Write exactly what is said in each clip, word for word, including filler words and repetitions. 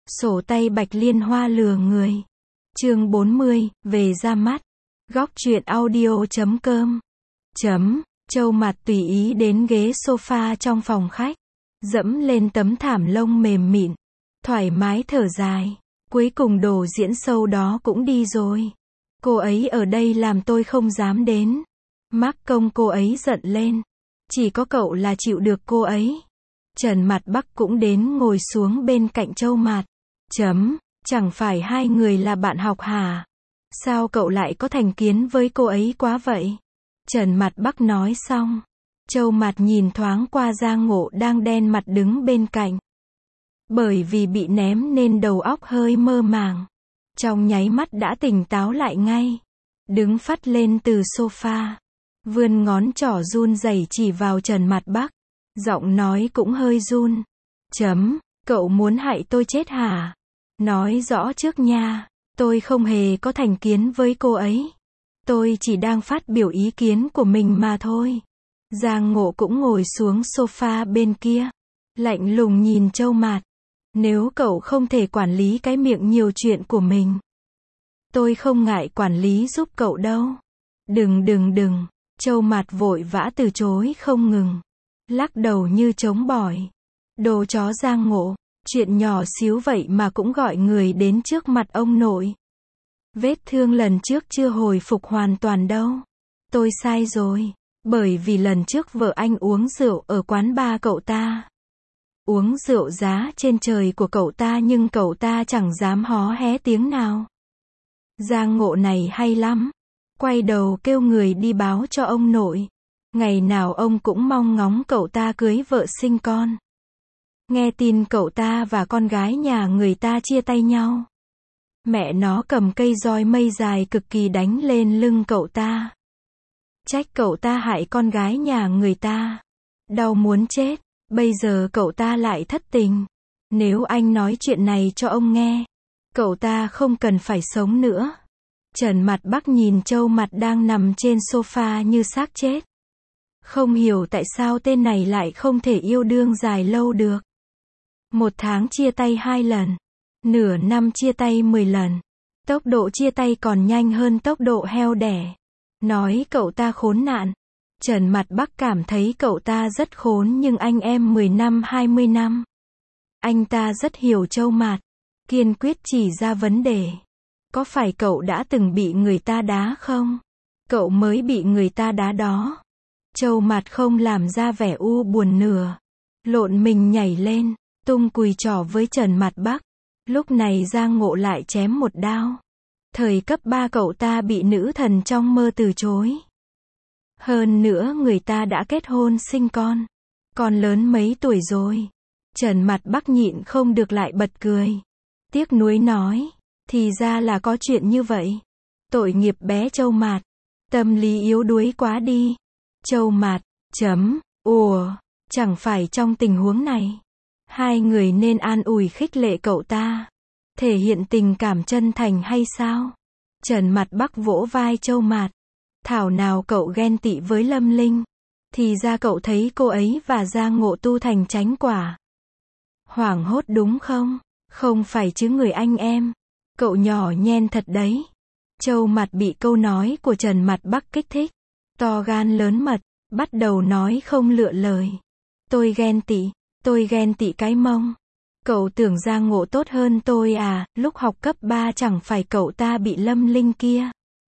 Sổ tay Bạch Liên Hoa lừa người. Chương bốn mươi, về ra mắt. Góc truyện audio chấm com. Chấm, Châu Mặt tùy ý đến ghế sofa trong phòng khách. Dẫm lên tấm thảm lông mềm mịn. Thoải mái thở dài. Cuối cùng đồ diễn sâu đó cũng đi rồi. Cô ấy ở đây làm tôi không dám đến. Mắc công cô ấy giận lên. Chỉ có cậu là chịu được cô ấy. Trần Mặt Bắc cũng đến ngồi xuống bên cạnh Châu Mạt. Chấm, chẳng phải hai người là bạn học hả? Sao cậu lại có thành kiến với cô ấy quá vậy? Trần Mặt Bắc nói xong. Châu Mạt nhìn thoáng qua Giang Ngộ đang đen mặt đứng bên cạnh. Bởi vì bị ném nên đầu óc hơi mơ màng. Trong nháy mắt đã tỉnh táo lại ngay. Đứng phắt lên từ sofa. Vươn ngón trỏ run rẩy chỉ vào Trần Mặt Bắc. Giọng nói cũng hơi run. Chấm, cậu muốn hại tôi chết hả? Nói rõ trước nha, tôi không hề có thành kiến với cô ấy. Tôi chỉ đang phát biểu ý kiến của mình mà thôi. Giang Ngộ cũng ngồi xuống sofa bên kia. Lạnh lùng nhìn Châu Mạt. Nếu cậu không thể quản lý cái miệng nhiều chuyện của mình, tôi không ngại quản lý giúp cậu đâu. Đừng đừng đừng, Châu Mạt vội vã từ chối không ngừng. Lắc đầu như trống bỏi. Đồ chó Giang Ngộ, chuyện nhỏ xíu vậy mà cũng gọi người đến trước mặt ông nội. Vết thương lần trước chưa hồi phục hoàn toàn đâu. Tôi sai rồi, bởi vì lần trước vợ anh uống rượu ở quán bar cậu ta. Uống rượu giá trên trời của cậu ta nhưng cậu ta chẳng dám hó hé tiếng nào. Giang Ngộ này hay lắm. Quay đầu kêu người đi báo cho ông nội. Ngày nào ông cũng mong ngóng cậu ta cưới vợ sinh con. Nghe tin cậu ta và con gái nhà người ta chia tay nhau. Mẹ nó cầm cây roi mây dài cực kỳ đánh lên lưng cậu ta. Trách cậu ta hại con gái nhà người ta. Đau muốn chết. Bây giờ cậu ta lại thất tình. Nếu anh nói chuyện này cho ông nghe, cậu ta không cần phải sống nữa. Trần Mặt Bắc nhìn Châu Mạt đang nằm trên sofa như xác chết. Không hiểu tại sao tên này lại không thể yêu đương dài lâu được. Một tháng chia tay hai lần. Nửa năm chia tay mười lần. Tốc độ chia tay còn nhanh hơn tốc độ heo đẻ. Nói cậu ta khốn nạn. Trần Mặt Bắc cảm thấy cậu ta rất khốn nhưng anh em mười năm hai mươi năm. Anh ta rất hiểu Châu Mạt. Kiên quyết chỉ ra vấn đề. Có phải cậu đã từng bị người ta đá không? Cậu mới bị người ta đá đó. Châu Mạt không làm ra vẻ u buồn nửa. Lộn mình nhảy lên, tung cùi trỏ với Trần Mặt Bắc. Lúc này Giang Ngộ lại chém một đao. Thời cấp ba cậu ta bị nữ thần trong mơ từ chối. Hơn nữa người ta đã kết hôn sinh con. Con lớn mấy tuổi rồi. Trần Mặt Bắc nhịn không được lại bật cười. Tiếc nuối nói. Thì ra là có chuyện như vậy. Tội nghiệp bé Châu Mạt. Tâm lý yếu đuối quá đi. Châu Mạt, chấm, ủa, chẳng phải trong tình huống này. Hai người nên an ủi khích lệ cậu ta. Thể hiện tình cảm chân thành hay sao? Trần Mặt Bắc vỗ vai Châu Mạt. Thảo nào cậu ghen tị với Lâm Linh. Thì ra cậu thấy cô ấy và Giang Ngộ tu thành chánh quả. Hoảng hốt đúng không? Không phải chứ người anh em. Cậu nhỏ nhen thật đấy. Châu Mạt bị câu nói của Trần Mặt Bắc kích thích. To gan lớn mật, bắt đầu nói không lựa lời. Tôi ghen tị, tôi ghen tị cái mông. Cậu tưởng Giang Ngộ tốt hơn tôi à, lúc học cấp ba chẳng phải cậu ta bị Lâm Linh kia.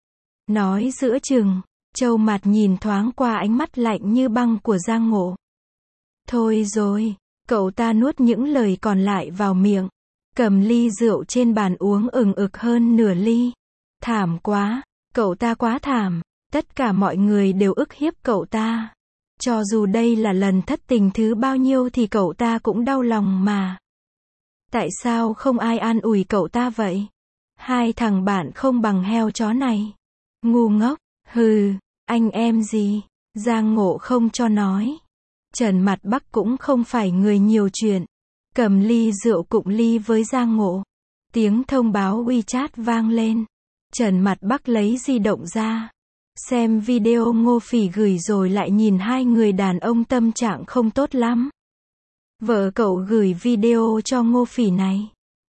Nói giữa chừng, Châu Mạt nhìn thoáng qua ánh mắt lạnh như băng của Giang Ngộ. Thôi rồi, cậu ta nuốt những lời còn lại vào miệng. Cầm ly rượu trên bàn uống ừng ực hơn nửa ly. Thảm quá, cậu ta quá thảm. Tất cả mọi người đều ức hiếp cậu ta. Cho dù đây là lần thất tình thứ bao nhiêu thì cậu ta cũng đau lòng mà. Tại sao không ai an ủi cậu ta vậy? Hai thằng bạn không bằng heo chó này. Ngu ngốc, hừ, anh em gì? Giang Ngộ không cho nói. Trần Mặt Bắc cũng không phải người nhiều chuyện. Cầm ly rượu cụng ly với Giang Ngộ. Tiếng thông báo WeChat vang lên. Trần Mặt Bắc lấy di động ra. Xem video Ngô Phỉ gửi rồi lại nhìn hai người đàn ông tâm trạng không tốt lắm. Vợ cậu gửi video cho Ngô Phỉ này.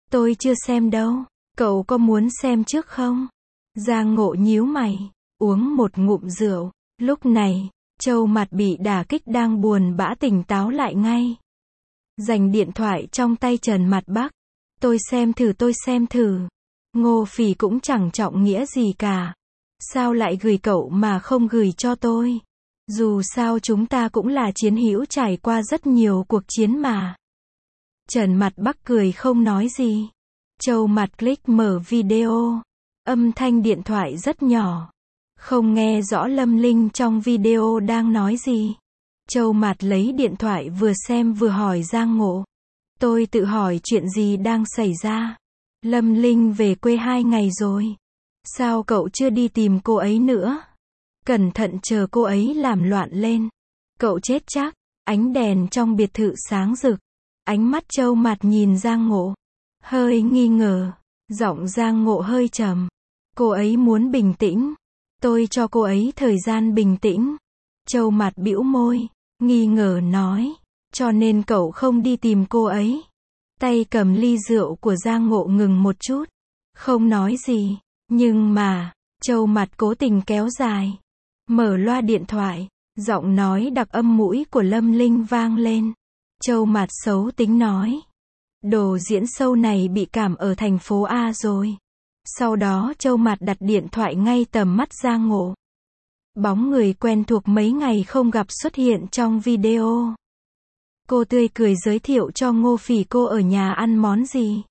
Tôi chưa xem đâu. Cậu có muốn xem trước không? Giang Ngộ nhíu mày, uống một ngụm rượu. Lúc này, Châu Mặt bị đả kích đang buồn bã tỉnh táo lại ngay. Giành điện thoại trong tay Trần Mặt Bắc. Tôi xem thử tôi xem thử. Ngô Phỉ cũng chẳng trọng nghĩa gì cả. Sao lại gửi cậu mà không gửi cho tôi? Dù sao chúng ta cũng là chiến hữu trải qua rất nhiều cuộc chiến mà. Trần Mặt Bắc cười không nói gì. Châu Mặt click mở video. Âm thanh điện thoại rất nhỏ. Không nghe rõ Lâm Linh trong video đang nói gì. Châu Mặt lấy điện thoại vừa xem vừa hỏi Giang Ngộ. Tôi tự hỏi chuyện gì đang xảy ra. Lâm Linh về quê hai ngày rồi. Sao cậu chưa đi tìm cô ấy nữa? Cẩn thận chờ cô ấy làm loạn lên. Cậu chết chắc. Ánh đèn trong biệt thự sáng rực. Ánh mắt Châu Mặt nhìn Giang Ngộ. Hơi nghi ngờ. Giọng Giang Ngộ hơi trầm. Cô ấy muốn bình tĩnh. Tôi cho cô ấy thời gian bình tĩnh. Châu Mặt bĩu môi. Nghi ngờ nói. Cho nên cậu không đi tìm cô ấy. Tay cầm ly rượu của Giang Ngộ ngừng một chút. Không nói gì. Nhưng mà, Châu Mặt cố tình kéo dài. Mở loa điện thoại. Giọng nói đặc âm mũi của Lâm Linh vang lên. Châu Mặt xấu tính nói. Đồ diễn show này bị cảm ở thành phố A rồi. Sau đó Châu Mặt đặt điện thoại ngay tầm mắt Giang Ngộ. Bóng người quen thuộc mấy ngày không gặp xuất hiện trong video. Cô tươi cười giới thiệu cho Ngô Phỉ cô ở nhà ăn món gì.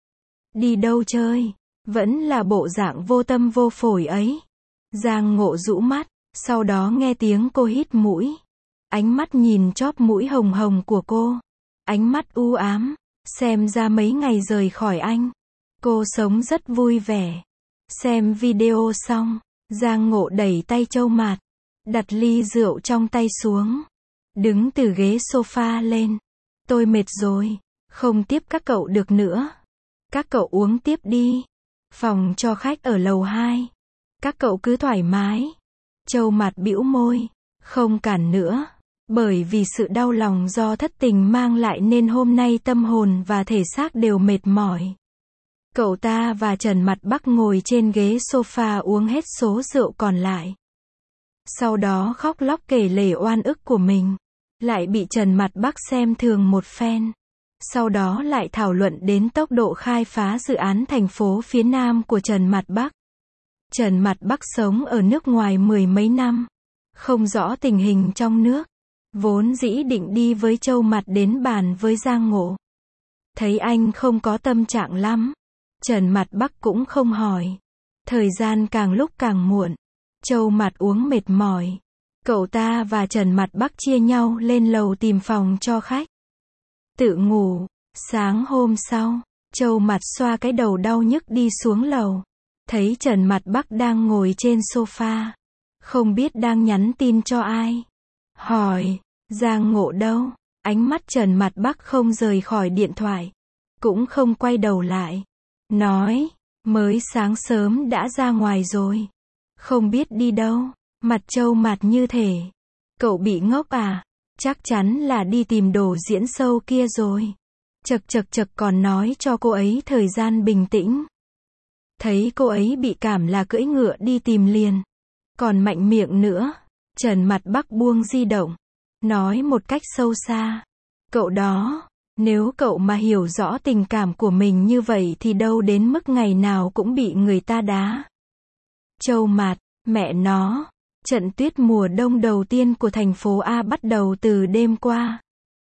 Đi đâu chơi? Vẫn là bộ dạng vô tâm vô phổi ấy. Giang Ngộ rũ mắt, sau đó nghe tiếng cô hít mũi. Ánh mắt nhìn chóp mũi hồng hồng của cô. Ánh mắt u ám, xem ra mấy ngày rời khỏi anh. Cô sống rất vui vẻ. Xem video xong, Giang Ngộ đẩy tay Châu Mặt, đặt ly rượu trong tay xuống. Đứng từ ghế sofa lên. Tôi mệt rồi, không tiếp các cậu được nữa. Các cậu uống tiếp đi. Phòng cho khách ở lầu hai. Các cậu cứ thoải mái. Châu Mặt bĩu môi, không cản nữa. Bởi vì sự đau lòng do thất tình mang lại nên hôm nay tâm hồn và thể xác đều mệt mỏi. Cậu ta và Trần Mặt Bắc ngồi trên ghế sofa uống hết số rượu còn lại. Sau đó khóc lóc kể lể oan ức của mình. Lại bị Trần Mặt Bắc xem thường một phen. Sau đó lại thảo luận đến tốc độ khai phá dự án thành phố phía Nam của Trần Mặt Bắc. Trần Mặt Bắc sống ở nước ngoài mười mấy năm. Không rõ tình hình trong nước. Vốn dĩ định đi với Châu Mặt đến bàn với Giang Ngộ. Thấy anh không có tâm trạng lắm. Trần Mặt Bắc cũng không hỏi. Thời gian càng lúc càng muộn. Châu Mặt uống mệt mỏi. Cậu ta và Trần Mặt Bắc chia nhau lên lầu tìm phòng cho khách. Tự ngủ. Sáng hôm sau, Châu Mặt xoa cái đầu đau nhức đi xuống lầu. Thấy Trần Mặt Bắc đang ngồi trên sofa. Không biết đang nhắn tin cho ai. Hỏi, Giang Ngộ đâu? Ánh mắt Trần Mặt Bắc không rời khỏi điện thoại. Cũng không quay đầu lại. Nói, mới sáng sớm đã ra ngoài rồi. Không biết đi đâu. Mặt Châu Mặt như thể. Cậu bị ngốc à? Chắc chắn là đi tìm đồ diễn show kia rồi. Chật chật chật còn nói cho cô ấy thời gian bình tĩnh. Thấy cô ấy bị cảm là cưỡi ngựa đi tìm liền. Còn mạnh miệng nữa. Trần Mặt Bắc buông di động. Nói một cách sâu xa. Cậu đó, nếu cậu mà hiểu rõ tình cảm của mình như vậy thì đâu đến mức ngày nào cũng bị người ta đá. Châu Mặt, mẹ nó. Trận tuyết mùa đông đầu tiên của thành phố A bắt đầu từ đêm qua.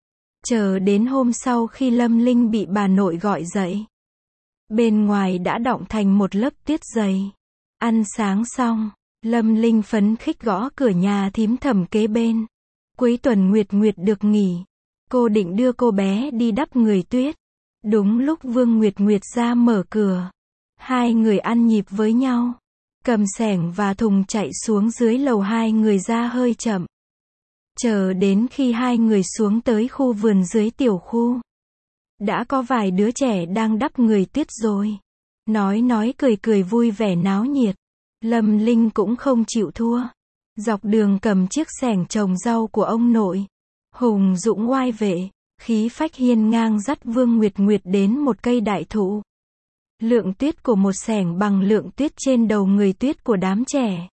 Chờ đến hôm sau khi Lâm Linh bị bà nội gọi dậy. Bên ngoài đã đọng thành một lớp tuyết dày. Ăn sáng xong, Lâm Linh phấn khích gõ cửa nhà thím Thẩm kế bên. Cuối tuần Nguyệt Nguyệt được nghỉ. Cô định đưa cô bé đi đắp người tuyết. Đúng lúc Vương Nguyệt Nguyệt ra mở cửa. Hai người ăn nhịp với nhau. Cầm xẻng và thùng chạy xuống dưới lầu hai người ra hơi chậm. Chờ đến khi hai người xuống tới khu vườn dưới tiểu khu. Đã có vài đứa trẻ đang đắp người tuyết rồi. Nói nói cười cười vui vẻ náo nhiệt. Lâm Linh cũng không chịu thua. Dọc đường cầm chiếc xẻng trồng rau của ông nội. Hùng dũng oai vệ, khí phách hiên ngang dắt Vương Nguyệt Nguyệt đến một cây đại thụ. Lượng tuyết của một xẻng bằng lượng tuyết trên đầu người tuyết của đám trẻ.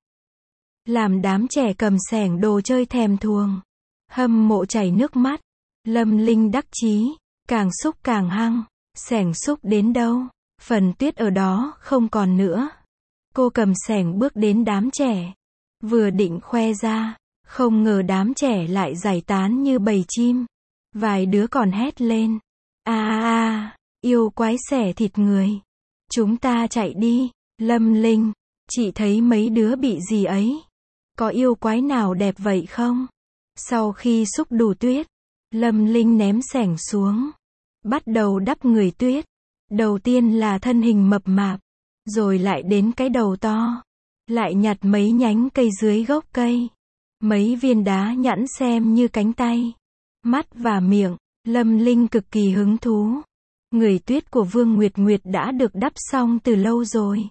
Làm đám trẻ cầm xẻng đồ chơi thèm thuồng. Hâm mộ chảy nước mắt. Lâm Linh đắc chí, càng xúc càng hăng. Xẻng xúc đến đâu, phần tuyết ở đó không còn nữa. Cô cầm xẻng bước đến đám trẻ. Vừa định khoe ra, không ngờ đám trẻ lại giải tán như bầy chim. Vài đứa còn hét lên. A a a, yêu quái xẻ thịt người. Chúng ta chạy đi. Lâm Linh, chị thấy mấy đứa bị gì ấy? Có yêu quái nào đẹp vậy không? Sau khi xúc đủ tuyết, Lâm Linh ném xẻng xuống. Bắt đầu đắp người tuyết. Đầu tiên là thân hình mập mạp. Rồi lại đến cái đầu to. Lại nhặt mấy nhánh cây dưới gốc cây. Mấy viên đá nhẵn xem như cánh tay, mắt và miệng. Lâm Linh cực kỳ hứng thú. Người tuyết của Vương Nguyệt Nguyệt đã được đắp xong từ lâu rồi.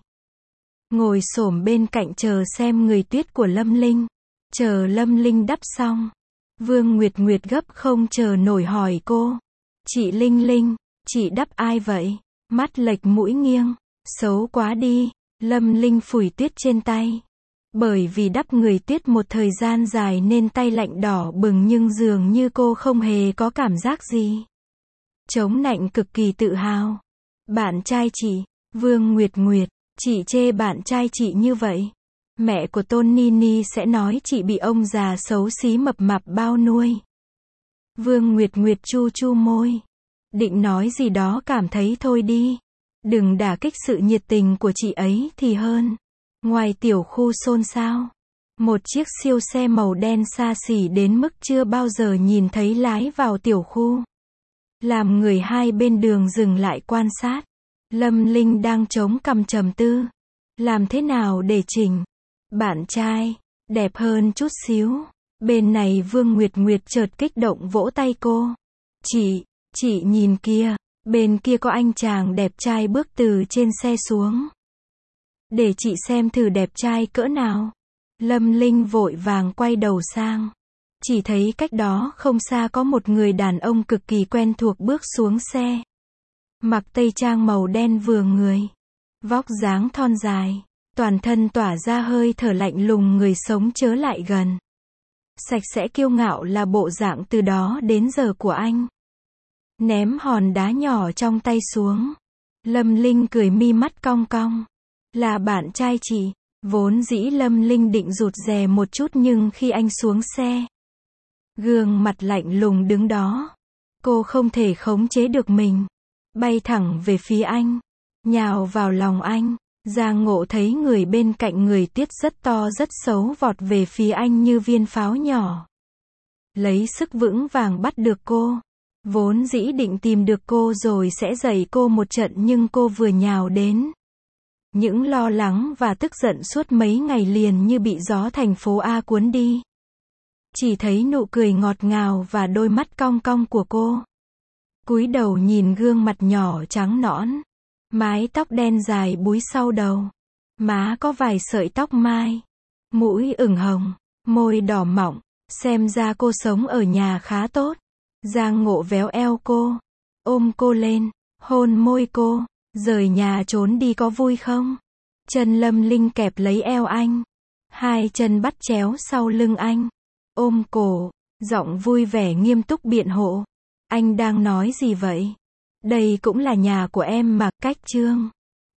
Ngồi xổm bên cạnh chờ xem người tuyết của Lâm Linh. Chờ Lâm Linh đắp xong. Vương Nguyệt Nguyệt gấp không chờ nổi hỏi cô. Chị Linh Linh, chị đắp ai vậy? Mắt lệch mũi nghiêng. Xấu quá đi. Lâm Linh phủi tuyết trên tay. Bởi vì đắp người tuyết một thời gian dài nên tay lạnh đỏ bừng nhưng dường như cô không hề có cảm giác gì. Chống nạnh cực kỳ tự hào. Bạn trai chị, Vương Nguyệt Nguyệt, chị chê bạn trai chị như vậy. Mẹ của Tôn Nini sẽ nói chị bị ông già xấu xí mập mạp bao nuôi. Vương Nguyệt Nguyệt chu chu môi. Định nói gì đó cảm thấy thôi đi. Đừng đả kích sự nhiệt tình của chị ấy thì hơn. Ngoài tiểu khu xôn xao. Một chiếc siêu xe màu đen xa xỉ đến mức chưa bao giờ nhìn thấy lái vào tiểu khu. Làm người hai bên đường dừng lại quan sát. Lâm Linh đang chống cằm trầm tư. Làm thế nào để chỉnh? Bạn trai, đẹp hơn chút xíu. Bên này Vương Nguyệt Nguyệt chợt kích động vỗ tay cô. Chị, chị nhìn kia. Bên kia có anh chàng đẹp trai bước từ trên xe xuống. Để chị xem thử đẹp trai cỡ nào. Lâm Linh vội vàng quay đầu sang. Chỉ thấy cách đó không xa có một người đàn ông cực kỳ quen thuộc bước xuống xe. Mặc tây trang màu đen vừa người. Vóc dáng thon dài. Toàn thân tỏa ra hơi thở lạnh lùng người sống chớ lại gần. Sạch sẽ kiêu ngạo là bộ dạng từ đó đến giờ của anh. Ném hòn đá nhỏ trong tay xuống. Lâm Linh cười mi mắt cong cong. Là bạn trai chị. Vốn dĩ Lâm Linh định rụt rè một chút nhưng khi anh xuống xe. Gương mặt lạnh lùng đứng đó. Cô không thể khống chế được mình. Bay thẳng về phía anh. Nhào vào lòng anh. Giang Ngộ thấy người bên cạnh người tuyết rất to rất xấu vọt về phía anh như viên pháo nhỏ. Lấy sức vững vàng bắt được cô. Vốn dĩ định tìm được cô rồi sẽ dạy cô một trận nhưng cô vừa nhào đến. Những lo lắng và tức giận suốt mấy ngày liền như bị gió thành phố A cuốn đi. Chỉ thấy nụ cười ngọt ngào và đôi mắt cong cong của cô. Cúi đầu nhìn gương mặt nhỏ trắng nõn. Mái tóc đen dài búi sau đầu. Má có vài sợi tóc mai. Mũi ửng hồng. Môi đỏ mọng. Xem ra cô sống ở nhà khá tốt. Giang Ngộ véo eo cô. Ôm cô lên. Hôn môi cô. Rời nhà trốn đi có vui không? Chân Lâm Linh kẹp lấy eo anh. Hai chân bắt chéo sau lưng anh. Ôm cổ. Giọng vui vẻ nghiêm túc biện hộ. Anh đang nói gì vậy? Đây cũng là nhà của em mà, cách trương.